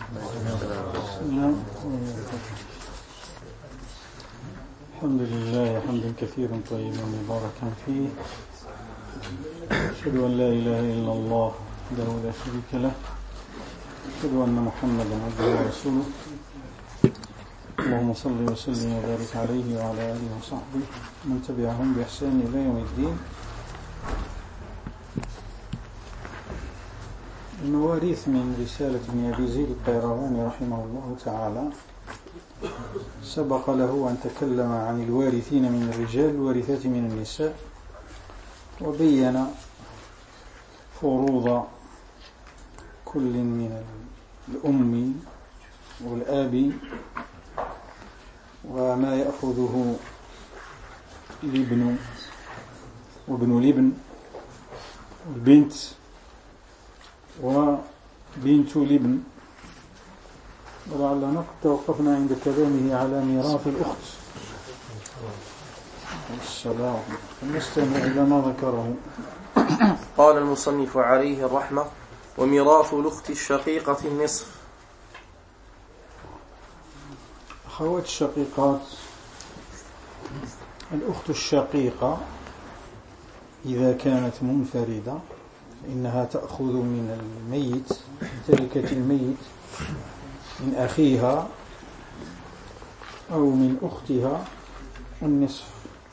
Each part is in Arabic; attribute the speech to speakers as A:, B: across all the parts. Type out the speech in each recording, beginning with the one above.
A: الحمد لله حمدا كثيرا طيبا مباركا فيه. أشهد أن لا إله إلا الله وحده لا شريك له، أشهد أن محمدا عبده ورسوله. اللهم صل وسلم وبارك عليه وعلى آله وصحبه من تبعهم بإحسان إلى يوم الدين. المواريث من رسالة ابن أبي زيد القيرواني رحمه الله تعالى. سبق له أن تكلم عن الوارثين من الرجال والوارثات من النساء، وبين فروض كل من الأم والآب وما يأخذه الابن وابن الابن والبنت وبنت الابن. ولعلنا قد توقفنا عند كلامه على ميراث الأخت. السلام. نستمع إلى ما ذكره.
B: قال المصنف عليه الرحمة: وميراث الأخت الشقيقة النصف.
A: أخوات الشقيقات، الأخت الشقيقة إذا كانت منفردة فإنها تأخذ من الميت، تركة الميت، من أخيها أو من أختها النصف.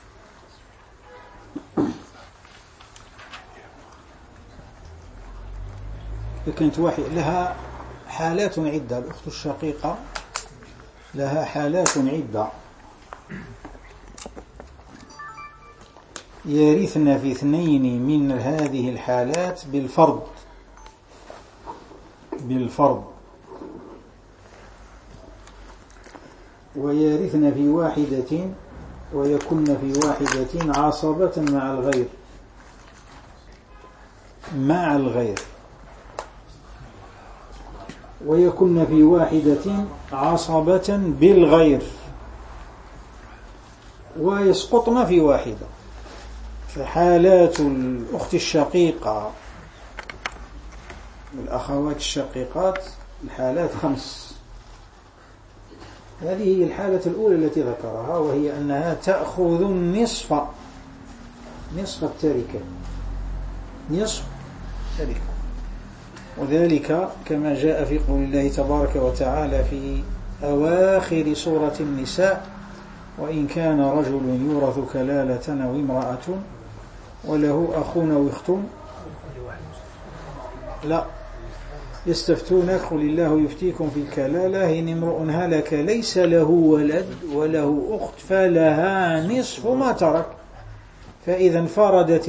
A: إذا كانت واحد لها حالات عدة، الأخت الشقيقة لها حالات عدة. يرثن في اثنين من هذه الحالات بالفرض، ويرثن في واحدة ويكن في واحدة عصبة مع الغير ويكن في واحدة عصبة بالغير، ويسقطن في واحدة. فحالات الأخت الشقيقة والأخوات الشقيقات الحالات 5. هذه هي الحالة الأولى التي ذكرها، وهي أنها تأخذ نصف التركة، نصف التركة. وذلك كما جاء في قول الله تبارك وتعالى في أواخر سورة النساء: وإن كان رجل يورث كلالة أو امرأة وله أخ أو أخت لا يستفتونك قل الله يفتيكم في الكلالة إن امرؤ هلك ليس له ولد وله أخت فلها نصف ما ترك. فإذا انفردت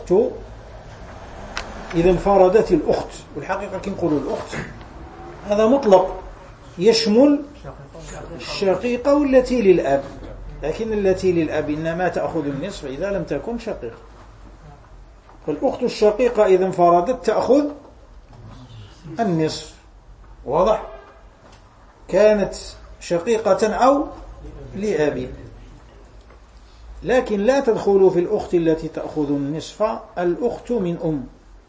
A: الأخت، والحقيقة كي نقول الأخت هذا مطلق يشمل الشقيقة والتي للأب، لكن التي للأب إنما تأخذ النصف إذا لم تكن شقيقة. فالأخت الشقيقة إذا انفردت تأخذ النصف، واضح؟ كانت شقيقة أو لأب. لكن لا تدخل في الأخت التي تأخذ النصف الأخت من أم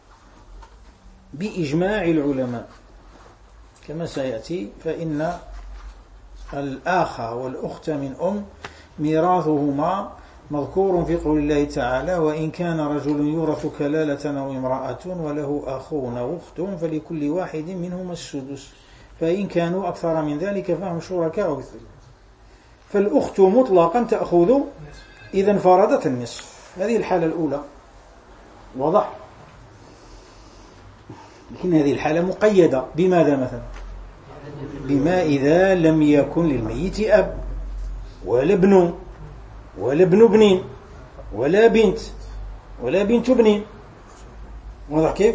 A: بإجماع العلماء كما سيأتي. فإن الأخ والأخت من أم ميراثهما مذكور في قول الله تعالى: وإن كان رجل يورث كلالة أو امرأة وله أخ أو أخت فلكل واحد منهما السدس فإن كانوا أكثر من ذلك فهم شركاء في الثلث. فالأخت مطلقا تأخذ إذا انفردت النصف. هذه الحالة الأولى، واضح؟ لكن هذه الحالة مقيدة بماذا مثلا؟ بما إذا لم يكن للميت أب ولا ابن ولا ابن ابن ولا بنت ولا بنت ابن. واضح كيف؟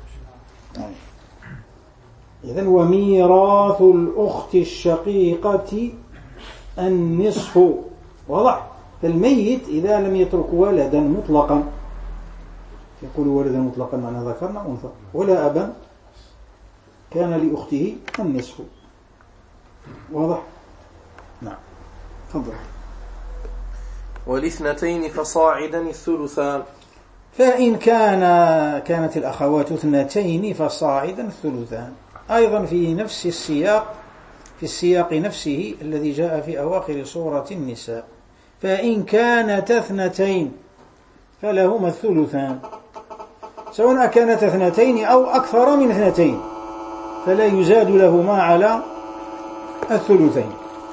A: إذن وميراث الأخت الشقيقة النصف. واضح؟ فالميت إذا لم يترك ولدا مطلقا، يقول ولدا مطلقا معنى ذكرنا أنثى، ولا أبا، كان لأخته النصف. واضح؟ نعم. تفضل.
B: والاثنتين فصاعدا الثلثان.
A: فإن كانت الأخوات 2 فصاعدا الثلثان. أيضا في نفس السياق، في السياق نفسه الذي جاء في أواخر سورة النساء: فإن كانت اثنتين فلهما الثلثان، سواء كانت اثنتين أو أكثر من اثنتين فلا يزاد لهما على الثلثين.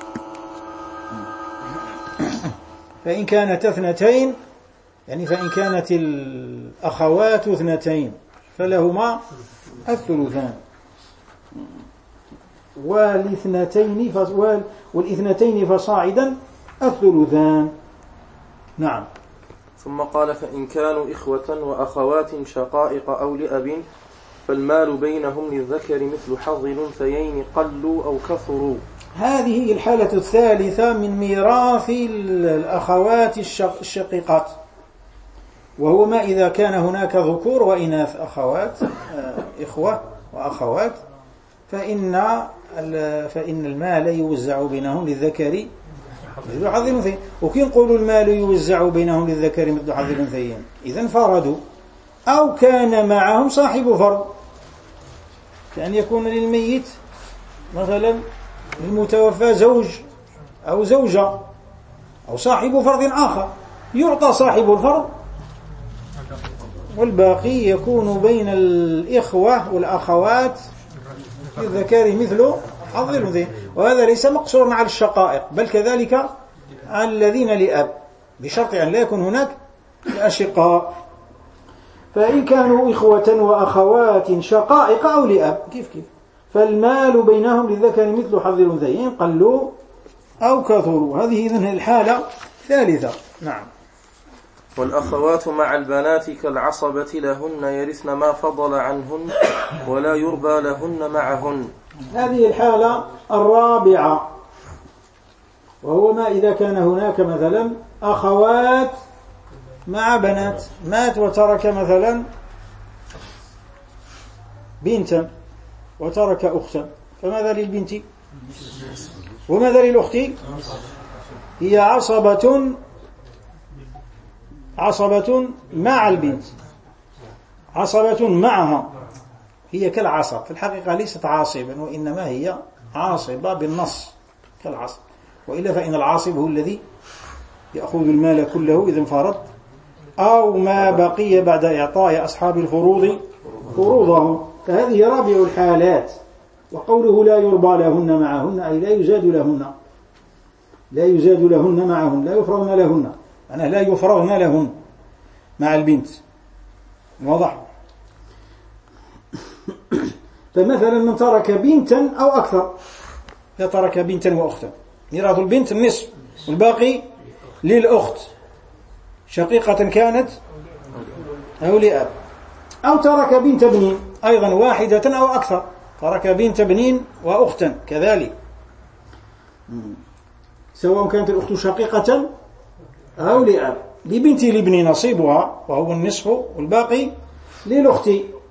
A: فإن كانت اثنتين يعني فإن كانت الأخوات اثنتين فلهما الثلثان، والإثنتين فصاعدا الثلثان. نعم.
B: ثم قال: فإن كانوا إخوة وأخوات شقائق أو لأب فالمال بينهم للذكر مثل حظ الأنثيين قلوا أو كثروا.
A: هذه الحالة الثالثة من ميراث الأخوات الشقيقات، وهو ما إذا كان هناك ذكور وإناث أخوات، إخوة وأخوات، فإن المال يوزع بينهم للذكر مثل حظ الأنثيين. وكي نقولوا المال يوزع بينهم للذكر مثل حظ الأنثيين، إذن فرضوا أو كان معهم صاحب فرض، كأن يكون للميت مثلا المتوفى زوج أو زوجة أو صاحب فرض آخر، يعطى صاحب الفرض والباقي يكون بين الإخوة والأخوات للذكر مثل حظ الأنثيين. وهذا ليس مقصورا على الشقائق، بل كذلك على الذين لأب، بشرط أن لا يكون هناك الأشقاء. فإن كانوا إخوة وأخوات شقائق أو لأب كيف فالمال بينهم للذكر مثل حظ الأنثيين قلوا أو كثروا. هذه إذن الحالة الثالثة. نعم.
B: والأخوات مع البنات كالعصبة لهن يرثن ما فضل عنهن ولا يربى لهن معهن.
A: هذه الحالة الرابعة، وهو ما إذا كان هناك مثلا أخوات مع بنات، مات وترك مثلا بنتا وترك أختا، فماذا للبنت وماذا للأخت؟ هي عصبة مع البنت، عصبة معها، هي كالعصب في الحقيقة، ليست عاصبا وإنما هي عاصبة بالنص كالعصب، وإلا فإن العاصب هو الذي يأخذ المال كله إذا انفرد أو ما بقي بعد إعطاء أصحاب الفروض فروضهم. فهذه رابع الحالات. وقوله لا يربى لهن معهن أي لا يزاد لهن معهن، لا يفرغن لهن، أنا لا يفرغن لهن مع البنت. واضح؟ فمثلا من ترك بنتا أو أكثر، لا ترك بنتا وأختا، ميراث البنت النصف والباقي للأخت شقيقة كانت أو لأب. أو ترك بنت ابن أيضا واحدة أو أكثر، ترك بنت ابن وأختا كذلك، سواء كانت الأخت شقيقة أو لأب. لبنت الابن نصيبها وهو النصف والباقي للأخت.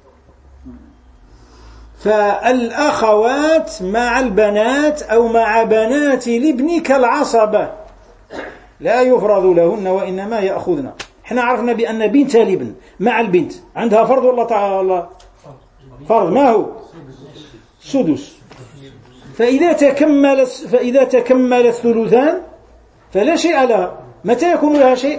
A: فالأخوات مع البنات أو مع بنات الابن كالعصبة لا يفرض لهن وإنما يأخذن. احنا عرفنا بأن بنت الابن مع البنت عندها فرض والله تعالى فرض، ما هو؟ سدس. فإذا تكمل الثلثان فلا شيء لها. متى يكون لها شيء؟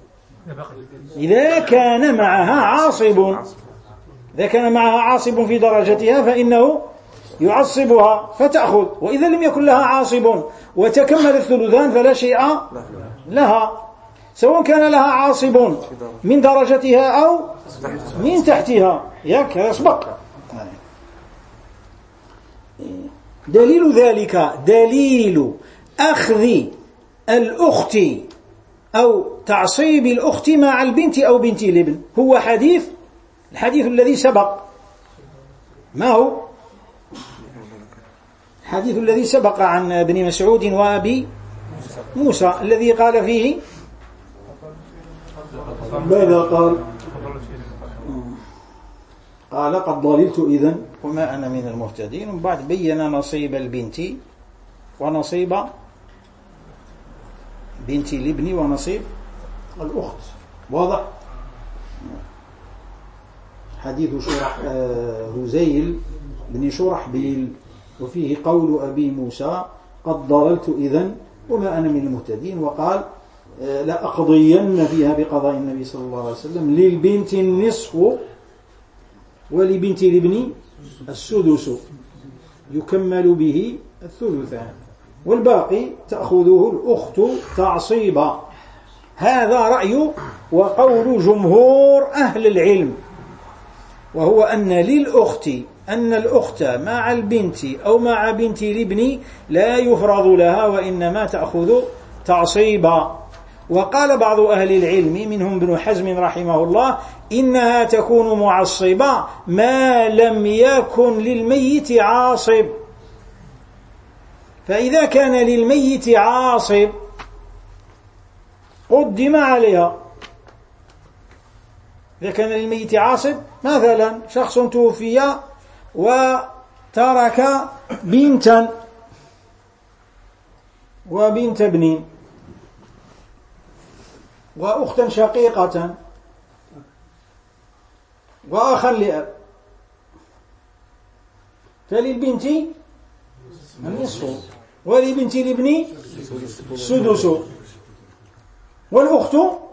A: إذا كان معها عاصب، إذا كان معها عاصب في درجتها فإنه يعصبها فتأخذ. وإذا لم يكن لها عاصب وتكمل الثلثان فلا شيء لها، سواء كان لها عاصب من درجتها أو من تحتها، يسبق. دليل ذلك دليل أخذ الأخت أو تعصيب الأخت مع البنت أو بنت الابن هو الحديث الذي سبق. ما هو؟ الحديث الذي سبق عن ابن مسعود وأبي موسى الذي قال فيه ماذا قال قد ضللت إذن وما أنا من المهتدين. وبعد بين نصيب البنت ونصيب بنت الابن ونصيب الأخت. واضح؟ حديث هزيل بن شرحبيل، وفيه قول أبي موسى قد ضللت إذن وما أنا من المهتدين، وقال لأقضين فيها بقضاء النبي صلى الله عليه وسلم للبنت النصف ولبنت الابن السدس يكمل به الثلثان والباقي تأخذه الأخت تعصيبا. هذا رأي وقول جمهور أهل العلم، وهو أن للأخت أن الأخت مع البنت أو مع بنت الابن لا يفرض لها وإنما تأخذ تعصيبا. وقال بعض أهل العلم منهم ابن حزم رحمه الله إنها تكون معصبة ما لم يكن للميت عاصب، فإذا كان للميت عاصب قدم عليها. إذا كان للميت عاصب، مثلا شخص توفي وترك بنتا وبنت ابن وأختا شقيقة وأخا لأب، فللبنت النصف ولبنت الابن السدس، والأخت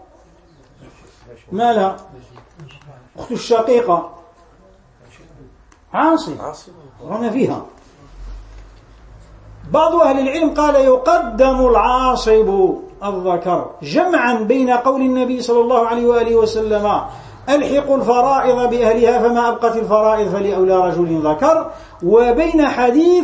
A: ما لها؟ أخت الشقيقة عاصب رمى فيها. بعض أهل العلم قال يقدم العاصب الذكر جمعا بين قول النبي صلى الله عليه وآله وسلم ألحقوا الفرائض بأهلها فما أبقت الفرائض فلأولى رجل ذكر، وبين حديث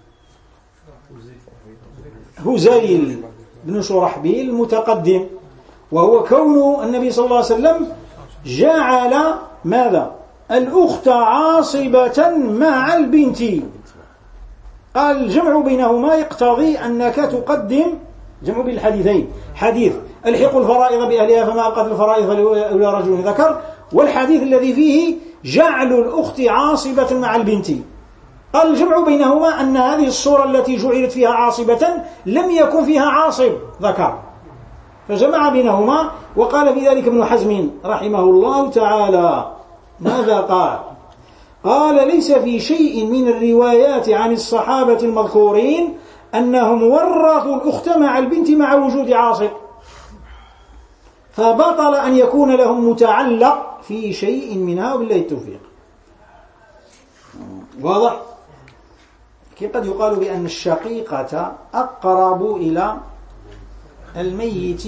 A: هزيل بن شرحبيل المتقدم، وهو كون النبي صلى الله عليه وسلم جعل ماذا؟ الأخت عاصبة مع البنت. قال الجمع بينهما يقتضي أنك تقدم جمع بين الحديثين، حديث الحقوا الفرائض بأهلها فما أبقت الفرائض فلأولى رجل ذكر، والحديث الذي فيه جعل الأخت عاصبة مع البنت. قال الجمع بينهما أن هذه الصورة التي جعلت فيها عاصبة لم يكن فيها عاصب ذكر، فجمع بينهما. وقال في ذلك ابن حزم رحمه الله تعالى ماذا قال؟ قال ليس في شيء من الروايات عن الصحابة المذكورين أنهم ورثوا الأخت مع البنت مع وجود عاصب، فبطل أن يكون لهم متعلق في شيء منها، وبالله التوفيق. واضح؟ قد يقال بأن الشقيقة أقرب إلى الميت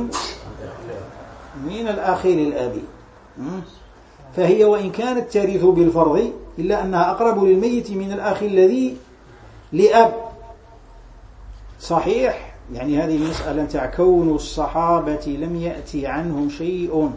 A: من الأخير الأبي، فهي وإن كانت ترث بالفرض إلا أنها أقرب للميت من الأخ الذي لأب. صحيح، يعني هذه المسألة كون الصحابة لم يأتي عنهم شيء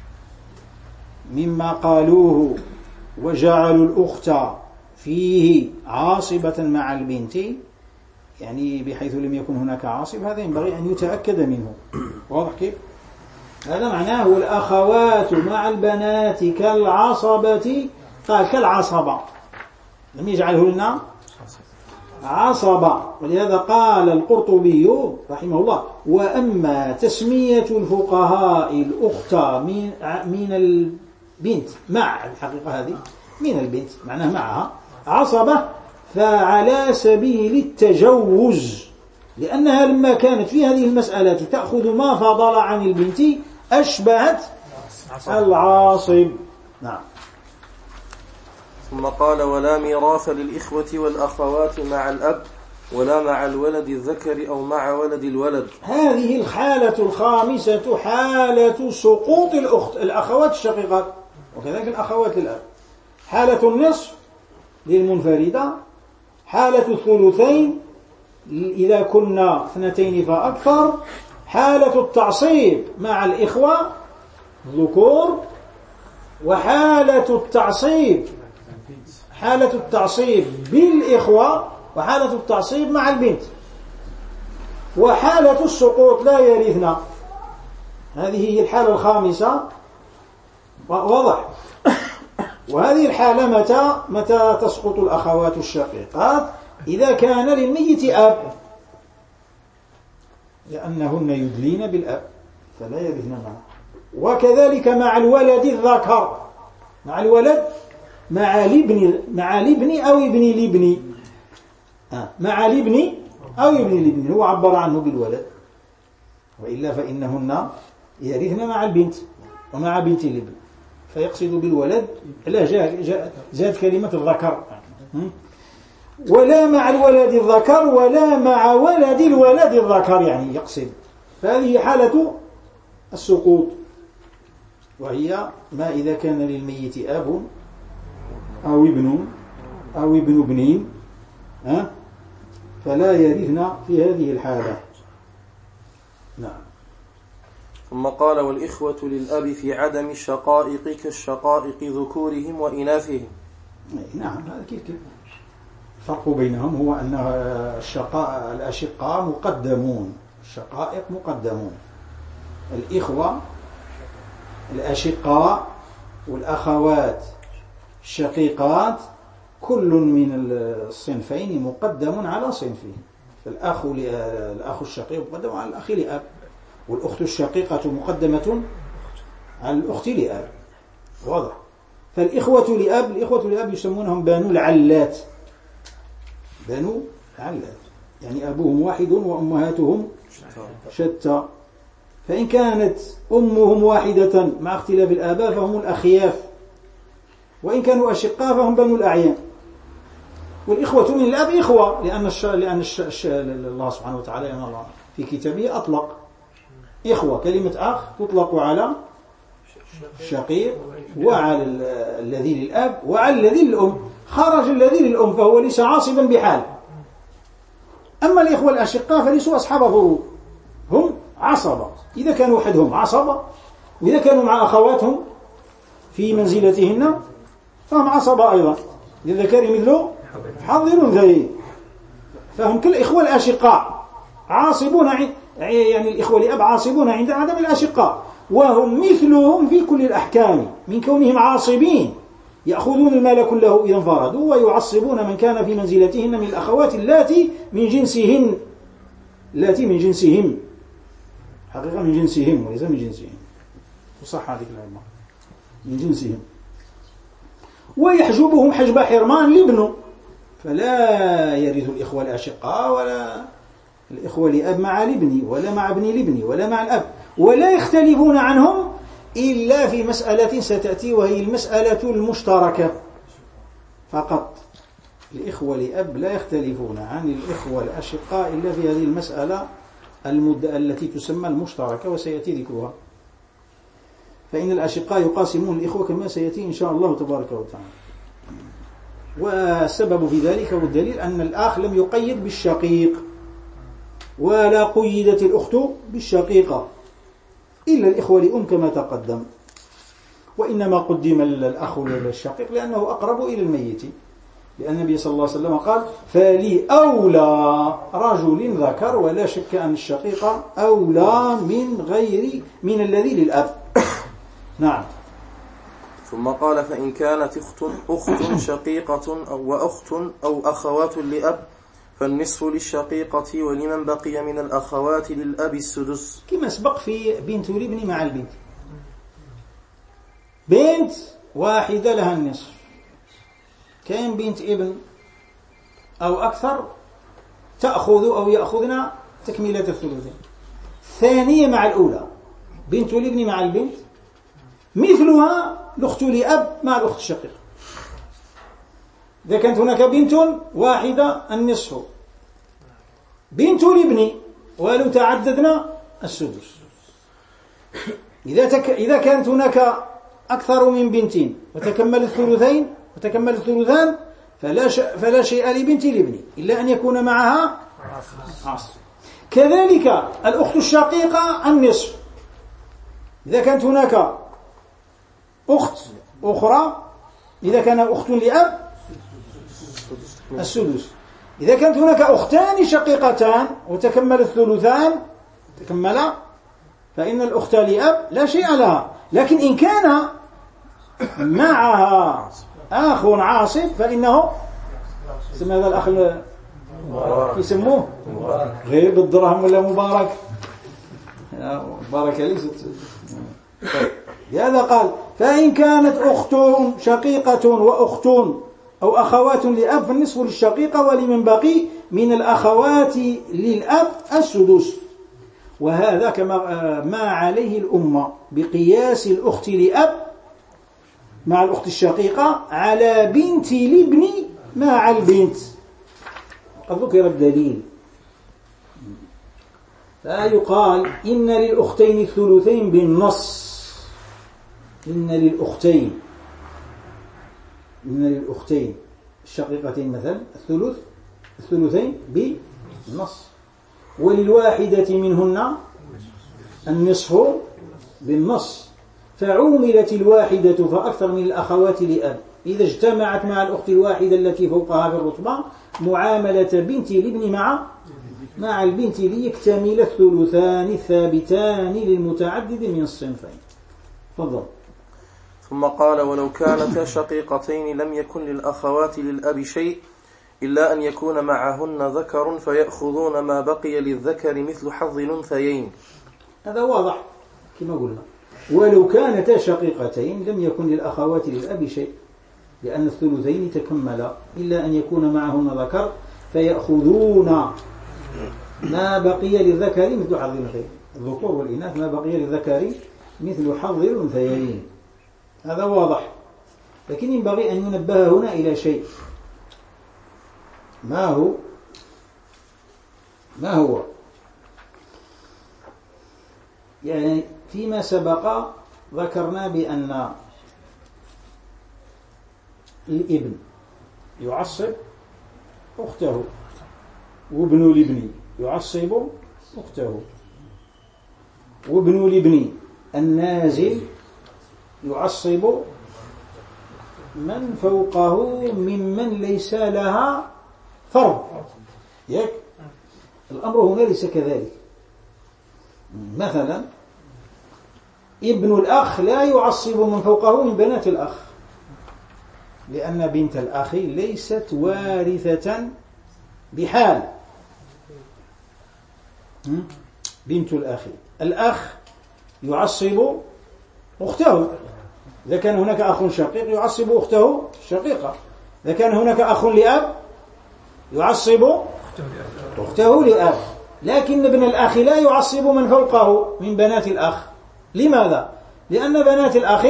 A: مما قالوه وجعلوا الأخت فيه عاصبة مع البنت، يعني بحيث لم يكن هناك عاصب، هذا ينبغي أن يتأكد منه. واضح كيف؟ هذا معناه الأخوات مع البنات كالعصبة، قال كالعصبة، لم يجعله لنا عصبة. ولهذا قال القرطبي رحمه الله وأما تسمية الفقهاء الأخت من البنت مع، الحقيقة هذه من البنت معناه معها عصبة، فعلى سبيل التجوز، لأنها لما كانت في هذه المسألة تأخذ ما فضل عن البنت أشبهت العاصب. نعم.
B: ثم قال ولا ميراث للإخوة والأخوات مع الأب ولا مع الولد الذكر أو مع ولد الولد.
A: هذه الحالة الخامسة حالة سقوط الأخوات الشقيقات، وكذلك الأخوات للأب. حالة النصف للمنفردة، حالة الثلثين إذا كنا 2 فأكثر، حالة التعصيب مع الإخوة الذكور، وحالة التعصيب بالإخوة، وحالة التعصيب مع البنت، وحالة السقوط لا يرثنا. هذه هي الحالة الخامسة. واضح؟ وهذه الحالة متى تسقط الأخوات الشقيقات؟ إذا كان للميت أب، لأنهن يدلين بالأب فلا يرثن معه. وكذلك مع الولد الذكر، مع الولد مع الابن أو ابن الابن، مع الابن أو ابن الابن، هو عبر عنه بالولد، وإلا فإنهن يرثن مع البنت ومع بنت الابن، فيقصد بالولد لا زاد كلمة الذكر، ولا مع الولد الذكر ولا مع ولد الولد الذكر، يعني يقصد، فهذه حالة السقوط، وهي ما إذا كان للميت أب أو ابن أو ابن ابن فلا يرثن في هذه الحالة. نعم.
B: ثم قال: والإخوة للأب في عدم الشقائق كالشقائق ذكورهم وإناثهم.
A: نعم، هذا كيف الفرق بينهم هو أن الأشقاء مقدمون، الشقائق مقدمون، الإخوة الأشقاء والأخوات الشقيقات كل من الصنفين مقدم على صنفه، فالأخ الشقيق مقدم على الأخ لأب، والأخت الشقيقة مقدمة على الأخت لأب، واضح. فالإخوة لأب يسمونهم بنو العلات، يعني أبوهم واحد وأمهاتهم شتى، فإن كانت أمهم واحدة مع اختلاف الآباء فهم الأخياف، وإن كانوا أشقاء فهم بنو الأعيان. والإخوة من الأب إخوة، لأن الله سبحانه وتعالى في كتابه أطلق إخوة، كلمة أخ تطلق على الشقيق وعلى الذي للأب وعلى الذي للأم، خرج الذي للأم فهو ليس عاصبا بحال. أما الإخوة الأشقاء فليسوا أصحاب فروض، هم عصبة، إذا كانوا وحدهم عصبة، وإذا كانوا مع أخواتهم في منزلتهن فهم عصبة أيضا، للذكر مثل حظ الأنثيين، فهم كالإخوة الأشقاء عاصبون، يعني الإخوة لأب عاصبون عند عدم الأشقاء، وهم مثلهم في كل الأحكام من كونهم عاصبين، يأخذون المال كله إذا انفردوا، ويعصبون من كان في منزلتهن من الأخوات اللاتي من جنسهم، حقيقة من جنسهم وليس من جنسهم، وصح هذه العلماء من جنسهم، ويحجبهم حجب حرمان لابنه، فلا يرث الإخوة الأشقاء ولا الإخوة لأب مع الابن ولا مع ابن الابن ولا مع الأب، ولا يختلفون عنهم إلا في مسألة ستأتي، وهي المسألة المشتركة فقط. الإخوة لأب لا يختلفون عن الإخوة الأشقاء إلا في هذه المسألة التي تسمى المشتركة، وسيأتي ذكرها. فإن الأشقاء يقاسمون الإخوة كما سيأتي إن شاء الله تبارك وتعالى. والسبب في ذلك والدليل أن الأخ لم يقيد بالشقيق، ولا قيدت الأخت بالشقيقة، إلا الإخوة لأم كما تقدم، وإنما قدم الأخ للشقيق لأنه أقرب إلى الميت، لأن النبي صلى الله عليه وسلم قال: فلي أولى رجل ذكر، ولا شك أن الشقيق أولى من الذي للأب. نعم.
B: ثم قال: فإن كانت أخت شقيقة وأخت أو أخوات لأب فالنصف للشقيقة، ولمن بقي من الأخوات للأب السدس،
A: كما سبق في بنت الابن مع البنت، بنت واحدة لها النصف، كان بنت ابن أو أكثر تأخذ أو يأخذن تكملة الثلثين، ثانية مع الأولى، بنت الابن مع البنت مثلها الأخت لأب مع الأخت الشقيقة. إذا كانت هناك بنت واحدة النصف، بنت الابن ولو تعددنا السدس. إذا كانت هناك أكثر من بنتين وتكمل الثلثان فلا شيء لبنت الابن إلا أن يكون معها عصر. كذلك الأخت الشقيقة النصف، إذا كانت هناك أخت أخرى، إذا كان أخت لأب السدس، إذا كانت هناك أختان شقيقتان وتكمل الثلثان فإن الأخت لأب لا شيء لها، لكن إن كان معها أخ عاصب فإنه اسم هذا الأخ يسموه غير بالدرهم ولا مبارك، مبارك ليست. لهذا قال فإن كانت أخت شقيقة وأخت أو أخوات لأب فالنصف للشقيقة ولمن بقي من الأخوات للأب السدس. وهذا كما ما عليه الأمة بقياس الأخت لأب مع الأخت الشقيقة على بنت الابن مع البنت. قد ذكر الدليل، لا يقال إن للأختين الثلثين بالنص، إن للأختين الشقيقتين مثلا الثلثين بالنص، وللواحدة منهن النصف بالنص، فعوملت الواحدة فأكثر من الأخوات لأب إذا اجتمعت مع الأخت الواحدة التي فوقها بالرتبة معاملة بنت الابن مع البنت ليكتمل الثلثان الثابتان للمتعدد من الصنفين. تفضل.
B: ثم قال ولو كانتا شقيقتين لم يكن للأخوات للأب شيء إلا أن يكون معهن ذكر فيأخذون ما بقي للذكر مثل حظ الأنثيين.
A: هذا واضح كما قلنا، ولو كانتا شقيقتين لم يكن للأخوات للأب شيء لأن الثلثين تكملا إلا أن يكون معهن ذكر فيأخذون ما بقي للذكر مثل حظ الأنثيين، الذكور والإناث ما بقي للذكر مثل حظ الأنثيين. هذا واضح، لكن ينبغي أن ينبه هنا إلى شيء. ما هو يعني فيما سبق ذكرنا بأن الابن يعصب أخته وابن الابن يعصب أخته، وابن الابن النازل يعصب من فوقه ممن ليس لها فرض. الأمر هنا ليس كذلك. مثلا ابن الأخ لا يعصب من فوقه من بنات الأخ، لأن بنت الأخ ليست وارثة بحال. بنت الأخ يعصب أخته، إذا كان هناك أخ شقيق يعصب أخته الشقيقة، إذا كان هناك أخ لأب يعصب أخته لأب. لكن ابن الأخ لا يعصب من فوقه من بنات الأخ. لماذا؟ لأن بنات الأخ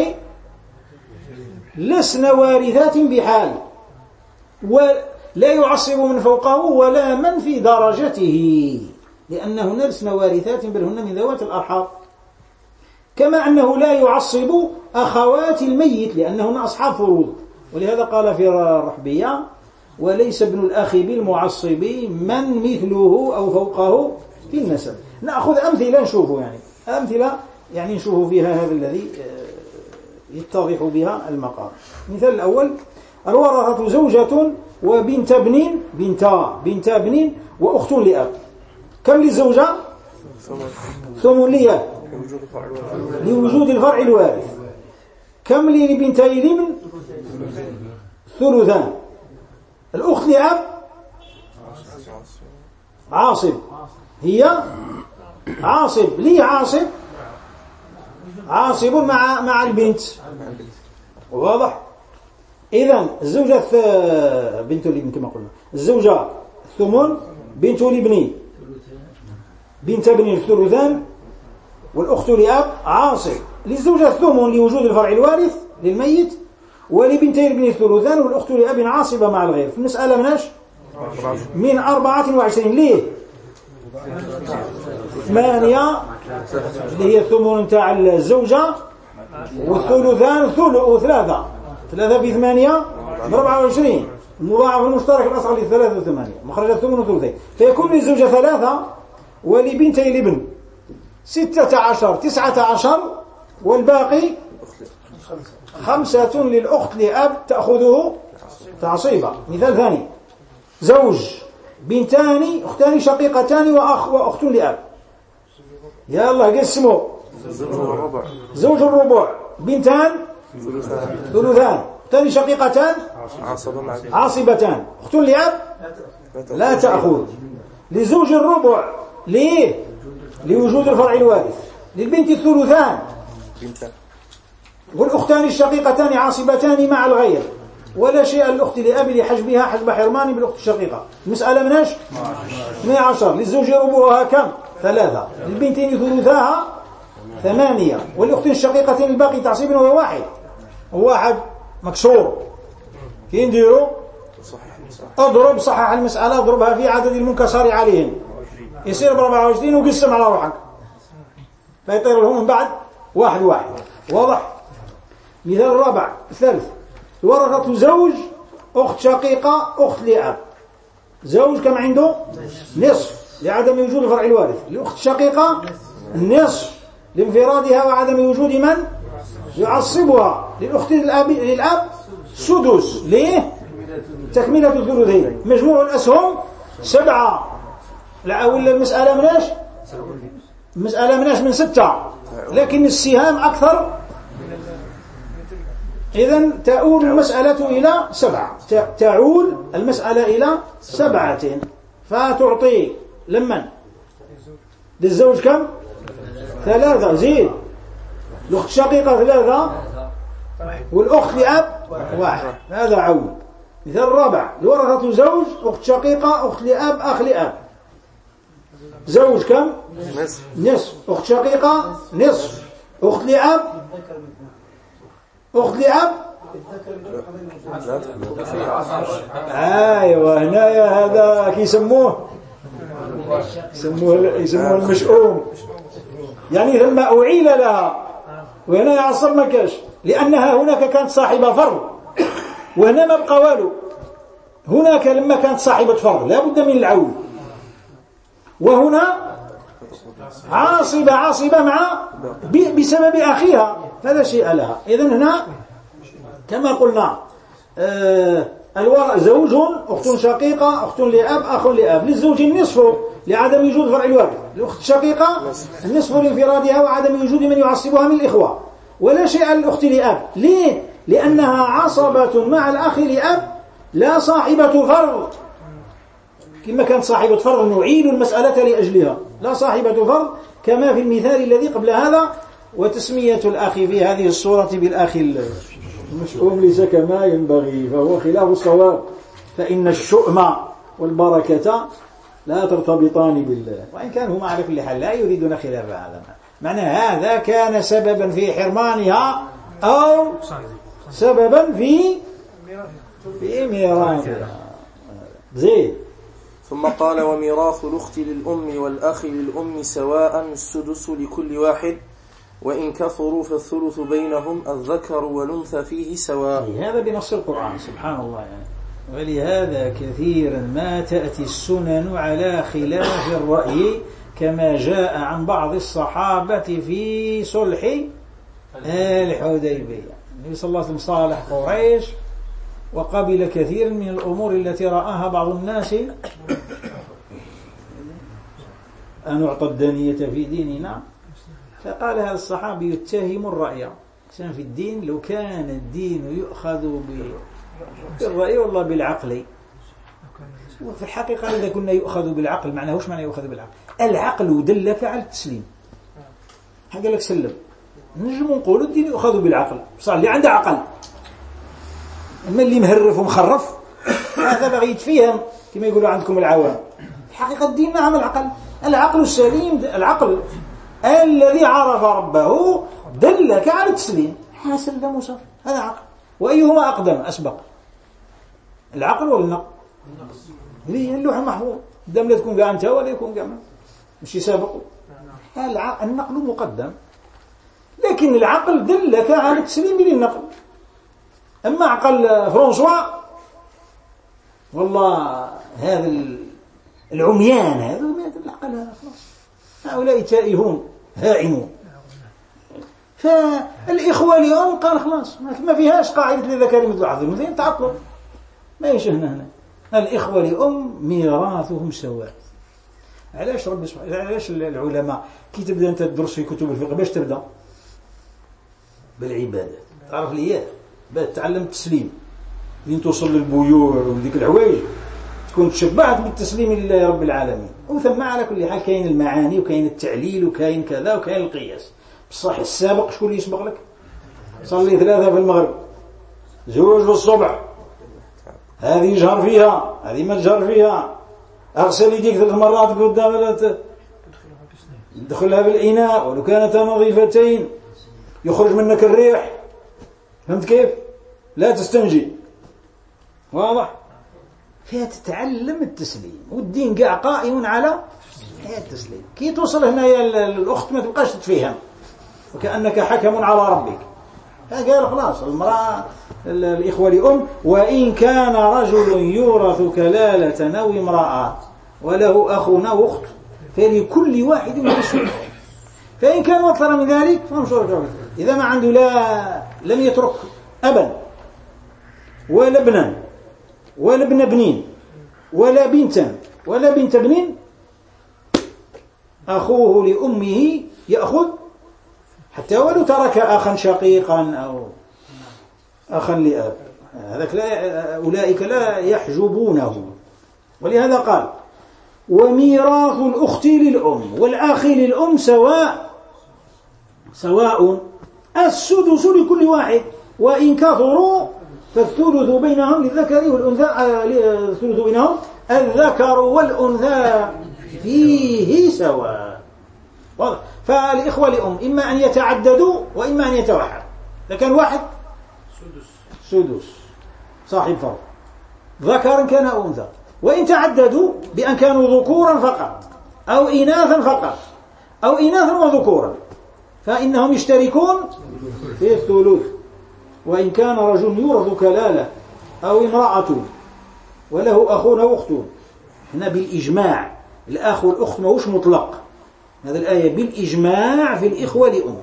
A: لسن وارثات بحال، ولا يعصب من فوقه ولا من في درجته، لأنهن لسن وارثات بل هن من ذوات الأرحام. كما أنه لا يعصب أخوات الميت لأنهن أصحاب فروض، ولهذا قال في الرحبية وليس ابن الأخ بالمعصب من مثله أو فوقه في النسب. نأخذ أمثلة نشوفه، أمثلة نشوف فيها هذا الذي يتضح بها المقام. مثال الأول الورثة زوجة وبنت ابن بنت ابن وأخت لأب. كم للزوجة؟ ثمن لأب لوجود الفرع الوارث. كم لبنتي الابن؟ ثلثان. الأخت لأب عاصب، هي عاصب لي عاصب مع البنت. واضح؟ إذن الزوجة بنت الابن كما قلنا، الزوجة الثمن، بنت الابن بنت ابن الثلثان، والأخت لأب عاصب. للزوجة الثمن لوجود الفرع الوارث للميت، ولبنتي الابن الثلثان، والأخت لأب عاصبة مع الغير. في المسألة من 24 ليه 8 اللي هي الثمن تاع الزوجة، والثلثان ثلاثة في 8 24. المضاعف المشترك الأصغر للثلاثة وثمانية، مخرج الثمن وثلثين، فيكون للزوجة 3 ولبنتي الابن 16 19، والباقي 5 للأخت لأب تأخذه تعصيبا. مثال ثاني زوج بنتان أختان شقيقتان وأخت لأب. يا الله قسموا زوج الربع، بنتان ثلثان، أختان شقيقتان عاصبتان، أخت لأب لا تأخذ. لزوج الربع ليه؟ لوجود الفرع الوارث. للبنت الثلثان والأختان الشقيقتان عاصبتان مع الغير ولا شيء الأخت لأب لحجبها حجب حرمان بالأخت الشقيقة. المسألة مناش 12. للزوج ربعها كم 3. للبنتين ثلثاها 8. والأختين الشقيقتين الباقي تعصيب وهو واحد مكسور. كي نديروا اضرب صحح المسألة اضربها في عدد المنكسر عليهم يصير ب24 وقسم على روحك فيطير لهم من بعد واحد. واضح؟ مثال الرابع الثالث ورثة زوج أخت شقيقة أخت لأب. زوج كم عنده نصف لعدم وجود الفرع الوارث. الأخت الشقيقة النصف لانفرادها وعدم وجود من يعصبها. للأخت للأب سدس ليه تكملة الثلثين. مجموع الأسهم 7. لا ولا المسألة مناش من 6 لكن السهام أكثر. إذن تؤول المسألة إلى 7. تعول المسألة إلى 7 فتعطي لمن للزوج كم 3 زيد الأخت شقيقة 3 والأخت لأب 1. هذا عول. مثال الرابع الورثة زوج أخت شقيقة أخت لأب أخ لأب. زوج كم نصف أخت شقيقة نصف أخت لأب أيوة هنايا هذا يسموه المشؤوم يعني ثم أعيل لها وهنا يعصر مكاش لأنها هناك كانت صاحبة فرض وهنا ما بقى والو. هناك لما كانت صاحبة فرض لا بد من العول وهنا عاصبة مع بسبب أخيها فلا شيء لها. إذن هنا كما قلنا زوج أخت شقيقة أخت لأب أخ لأب. للزوج النصف لعدم وجود فرع الوارث. الأخت الشقيقة النصف لانفرادها وعدم وجود من يعصبها من الإخوة ولا شيء للأخت لأب. ليه؟ لأنها عصبة مع الأخ لأب لا صاحبة فرض. كما كانت صاحبة فرض نعيد المسألة لأجلها لا صاحبة فرض كما في المثال الذي قبل هذا. وتسمية الأخ في هذه الصورة بالأخ المشؤوم ليس كما ينبغي فهو خلاف الصواب فإن الشؤم والبركة لا ترتبطان بالله وإن كان هما على كل حال لا يريدون خلاف هذا. معنى هذا كان سببا في حرمانها أو سببا في ميراثها. زين.
B: ثم قال وميراث الأخت للأم والأخ للأم سواء السدس لكل واحد وإن كثروا فالثلث بينهم الذكر والأنثى فيه سواء.
A: هذا بنص القرآن سبحان الله يعني. ولهذا كثيرا ما تأتي السنن على خلاف الرأي كما جاء عن بعض الصحابة في صلح الحديبية. النبي صلى الله عليه وسلم صالح قريش وقبل كثير من الأمور التي رآها بعض الناس أن نعطى الدنية في ديننا. فقال هذا الصحابي يتهم الرأي كان في الدين لو كان الدين يؤخذ بالرأي والله بالعقل. وفي الحقيقة إذا كنا يؤخذ بالعقل معناه وش معنى يؤخذ بالعقل؟ العقل دلك على التسليم. هذا لك سلم. نجم نقول الدين يؤخذ بالعقل صار اللي عنده عقل. أما اللي مهرف ومخرف هذا بغي يتفهم كما يقولوا عندكم العوام. الحقيقة الدين نعم العقل السليم العقل الذي عرف ربه دلك على التسليم. سلم وصف هذا عقل. وأيهما أقدم أسبق العقل ولا النقل؟ هي اللوح المحفوظ دام لا تكون أنت ولا يكون كما مش يسابقوا. النقل مقدم لكن العقل دلك على التسليم للنقل. أما عقل فرنسوا والله هذا العميان هذا العقل خلاص هؤلاء تائهون هائمون. فالإخوة اليوم قال خلاص ما فيهاش قاعدة للذكر مثل حظ الأنثيين تعطلوا ما يشهنا هنا. الإخوة لأم ميراثهم سواء. علاش رب سبحانه علاش العلماء كي تبدأ أنت تدرس في كتب الفقه باش تبدأ بالعبادة تعرف ليه باش تعلم التسليم لين توصل للبيوع وديك الحوايج تكون تشبعت بالتسليم لله رب العالمين. وثم على كل حال كاين المعاني وكاين التعليل وكاين كذا وكاين القياس. بصح السابق شكون اللي يسبق لك؟
C: صلي 3 في المغرب، 2 في الصبح، هذه يجهر فيها، هذه ما تجهر فيها، اغسل يديك 3 مرات قدام لا تدخلها بالإناء ولو كانتا نظيفتين، يخرج منك الريح، فهمت كيف؟ لا تستنجي، واضح؟ فيها تتعلم التسليم، والدين قاع قائم على التسليم. كي توصل هنا يا الأخت ما تبقاش تتفهم وكأنك حكم على ربك. قال خلاص المرأة الإخوة لأم، وإن كان رجل يورث كلالة أو امرأة وله أخ أو أخت فلكل واحد من السدس، فإن كان أكثر من ذلك فانصر. إذا ما عنده لم يترك أبا ولا ابنا ولا ابن ابنين ولا بنتا ولا بنت ابن، أخوه لأمه يأخذ، حتى ولو ترك أخا شقيقا أو أخا لأب، أولئك لا يحجبونه. ولهذا قال وميراث الأخت للأم والأخ للأم سواء السدس لكل واحد، وإن كثروا فالثلث بينهم للذكر والأنثى، الثلث بينهم الذكر والأنثى فيه سواء. واضح؟ فالإخوة لأم إما أن يتعددوا وإما أن يتوحدوا. إذا كان واحد سدس صاحب فرض، ذكر كان أو أنثى، وإن تعددوا بأن كانوا ذكورا فقط أو إناثا فقط أو إناثا وذكورا فإنهم يشتركون في الثلث. وإن كان رجل يورث كلالة أو امرأة وله أخون أو أخت، هنا بالإجماع، الأخ والأخت ماهوش مطلق، هذا الآية بالإجماع في الإخوة لأم.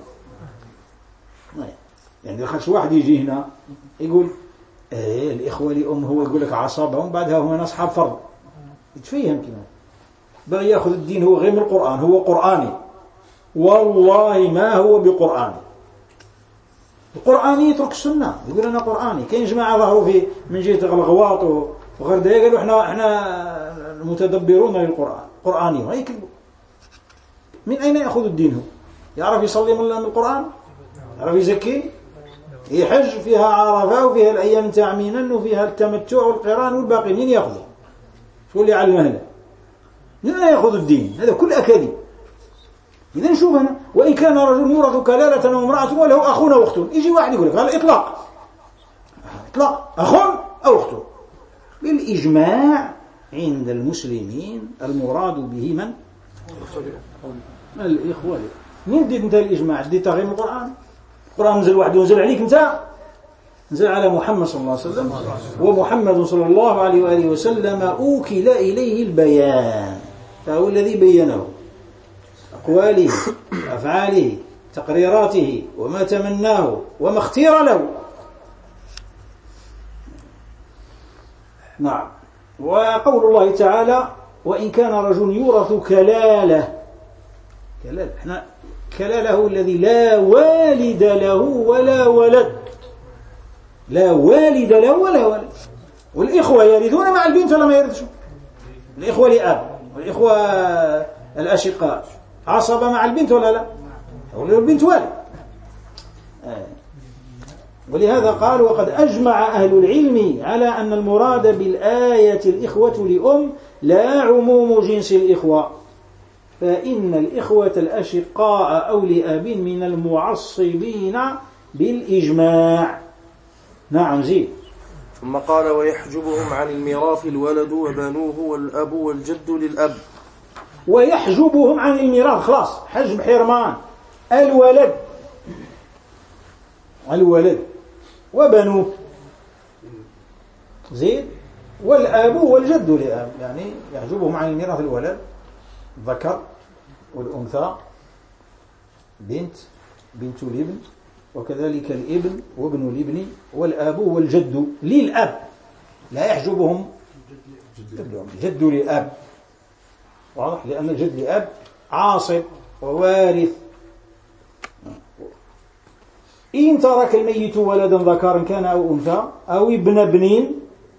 C: يعني خلش واحد يجي هنا يقول الإخوة لأم هو يقول لك عصابهم، بعدها هم أصحاب فرض، يتفهم كما بغي يأخذ الدين هو غير من القرآن، هو قرآني، والله ما هو بقرآني. القرآني يترك السنة، يقول أنا قرآني. كاين جماعة ظهروا في من جهة الغواط وغير ذلك قالوا احنا المتدبرون للقرآن، قرآني، وهي كذبوا. من أين يأخذ الدين هو؟ يعرف يصلي من القرآن؟ يعرف يزكي؟ يحج فيها عرفة وفيها الأيام تعمينا وفيها التمتع والقران والباقي، من يأخذه؟ شو اللي يعلم أهله؟ من أين يأخذ الدين؟ هذا كل أكاذيب. إذا نشوف هنا وإن كان رجل يورث كلالة أو امرأة وله أخ أو أخت، يجي واحد يقول لك هذا إطلاق أخ أو أخت بالإجماع عند المسلمين، المراد به من؟ الإخوة. من ديت أنت الإجماع؟ ديت غير من القرآن؟ القرآن نزل واحد ونزل عليك أنت؟ نزل على محمد صلى الله عليه وسلم، ومحمد صلى الله عليه وآله وسلم أوكل إليه البيان، فهو الذي بينه، أقواله أفعاله تقريراته وما تمناه وما اختير له. نعم. وقول الله تعالى وإن كان رجل يورث كلالة، احنا كلالة هو الذي لا والد له ولا ولد، لا والد له ولا ولد. والإخوة يرثون مع البنت ولا ما يرثون؟ الإخوة لأب والإخوة الأشقاء عصبة مع البنت ولا لا؟ ولا البنت والد. ولهذا قال وقد أجمع أهل العلم على أن المراد بالآية الإخوة لأم لا عموم جنس الإخوة، فإن الإخوة الأشقاء أو لأب من المعصبين بالإجماع. نعم زيد.
B: ثم قال ويحجبهم عن الميراث الولد وبنوه والأب والجد للأب.
C: ويحجبهم عن الميراث، خلاص حجب حرمان، الولد وبنوه زيد، والأب والجد لأب، يعني يحجبهم عن الميراث الولد ذكر والأنثى بنت الابن، وكذلك الابن وابن الابن، والأب والجد للأب لا يحجبهم الجد للأب، واضح؟ لأن الجد لأب عاصب ووارث. إن ترك الميت ولدا ذكرا كان أو أنثى أو ابن ابن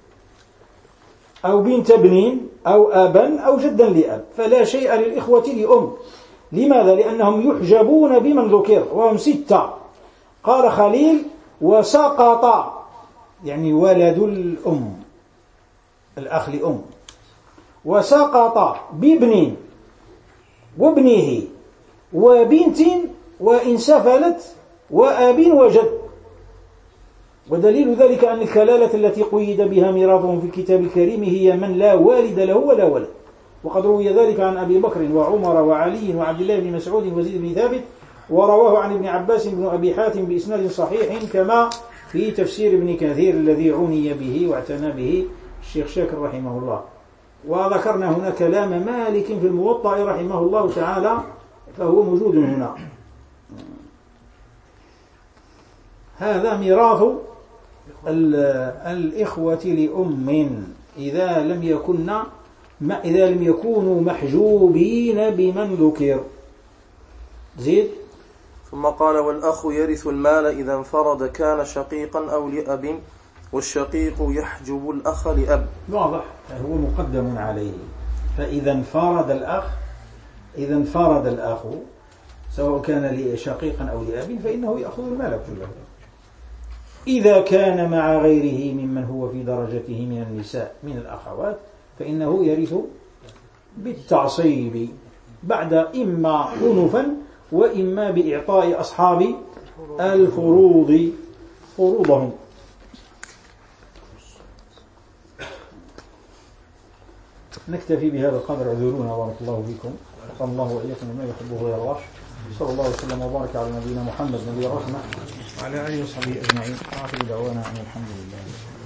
C: أو بنت ابن أو أبا أو جدا لأب فلا شيء للإخوة لأم. لماذا؟ لأنهم يحجبون بمن ذكر وهم 6. قال خليل
A: وسقط يعني ولد الأم الأخ لأم، وسقط بابن وابنه وبنت وإن سفلت وأب وجد. ودليل ذلك أن الكلالة التي قيد بها ميراثهم في الكتاب الكريم هي من لا والد له ولا ولد، وقد روي ذلك عن أبي بكر وعمر وعلي وعبد الله بن مسعود وزيد بن ثابت، ورواه عن ابن عباس بن أبي حاتم بإسناد صحيح كما في تفسير ابن كثير الذي عني به واعتنى به الشيخ شاكر رحمه الله. وذكرنا هنا كلام مالك في الموطأ رحمه الله تعالى فهو موجود هنا. هذا ميراث الإخوة لأم إذا لم يكونوا محجوبين بمن ذكر. زيد.
B: ثم قال والأخ يرث المال إذا انفرد كان شقيقا أو لأب، والشقيق يحجب الأخ لأب.
A: واضح، هو مقدم عليه. فإذا انفرد الأخ سواء كان شقيقا أو لأب فإنه يأخذ المال كله. إذا كان مع غيره ممن هو في درجته من النساء من الأخوات فإنه يرث بالتعصيب بعد إما أنفا وإما بإعطاء أصحاب الفروض فروضهم. نكتفي بهذا القدر، اعذرونا بارك الله فيكم، وقال الله وإياكم ما يحبه ويرضاه. صلى الله وسلم وبارك على نبينا محمد نبي الرحمة وعلى آله وصحبه أجمعين. آخر دعوانا أن الحمد لله.